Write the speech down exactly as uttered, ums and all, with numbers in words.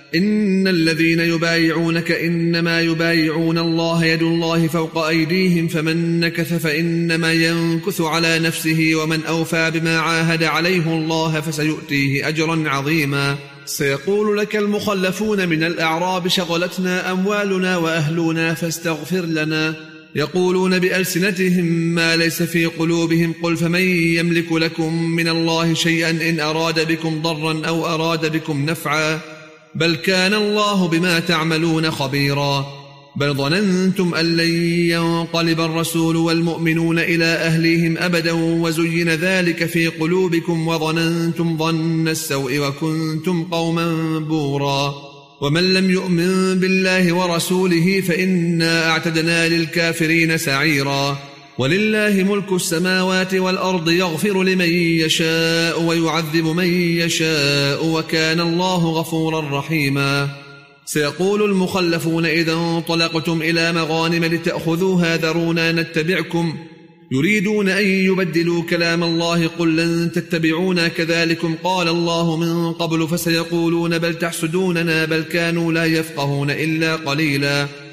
إن الذين يبايعونك إنما يبايعون الله يد الله فوق أيديهم فمن نكث فإنما ينكث على نفسه ومن أوفى بما عاهد عليه الله فسيؤتيه أجرا عظيما. سيقول لك المخلفون من الأعراب شغلتنا أموالنا وأهلنا فاستغفر لنا، يقولون بألسنتهم ما ليس في قلوبهم، قل فمن يملك لكم من الله شيئا إن أراد بكم ضرا أو أراد بكم نفعا بل كان الله بما تعملون خبيرا. بل ظننتم أن لن ينقلب الرسول والمؤمنون إلى أهليهم أبدا وزين ذلك في قلوبكم وظننتم ظن السوء وكنتم قوما بورا. ومن لم يؤمن بالله ورسوله فإنا أعتدنا للكافرين سعيرا. ولله ملك السماوات والأرض يغفر لمن يشاء ويعذب من يشاء وكان الله غفورا رحيما. سيقول المخلفون إذا انطلقتم إلى مغانم لتأخذوها ذرونا نتبعكم يريدون أن يبدلوا كلام الله قل لن تتبعونا كذلكم قال الله من قبل فسيقولون بل تحسدوننا بل كانوا لا يفقهون إلا قليلا.